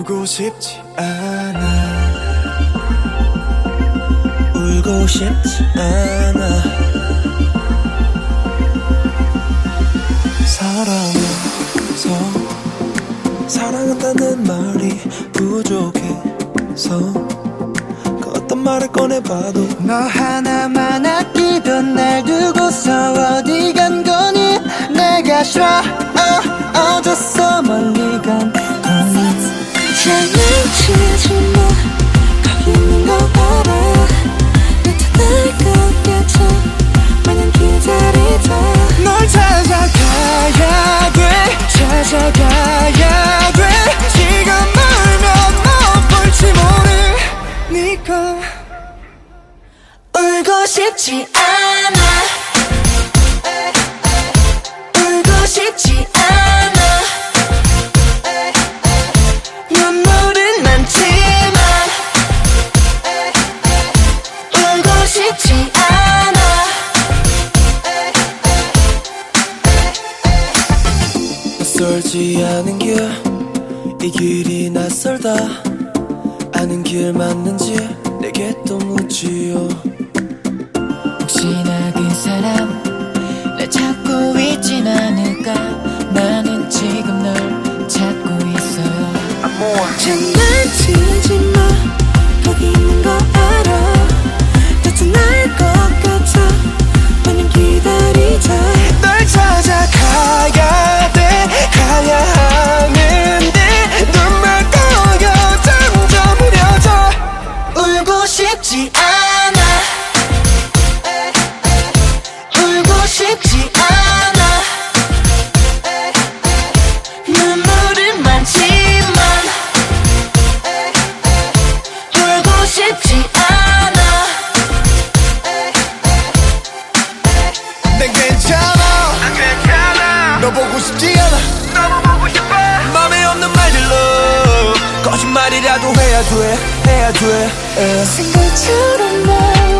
울고 싶지 않아. 울고 싶지 않아. 사랑해서 사랑한다는 말이 부족해서 그 어떤 말을 꺼내봐도 너 하나만 아끼던 날 두고서 어디 간 거니. 내가 싫어 어졌어 멀리 간 거니. 장난치지 마. 거기 있는 거 알아. 나타날 것 같아. 마냥 기다리다. 널 찾아가야 돼. 찾아가야 돼. 시간 멀면 못 볼지 모르니까. 울고 싶지 않아. 울고 싶지 않아. 눈물은 많지만 울고 싶지 않아. 낯설지 않은 길, 이 길이 낯설다. 아는 길 맞는지 내게 또 묻지요. 혹시나 그 사람 날 찾고 있진 않을까. 나는 지금 널 찾고 있어요. 장난치지 마. 거기 있는 거 알아. 나타날 것 같아. 마냥 기다리자. 널 찾아가야 돼. 가야 하는데 눈물 고여 점점 흐려져. 울고 싶지 않아. 울고 싶지 않아. 눈물은 많지만 울고 싶지 않아. 난 괜찮아. 너 보고 싶지 않아. 너무 보고 싶어. 맘에 없는 말들로 거짓말이라도 해야 돼. 생각처럼 날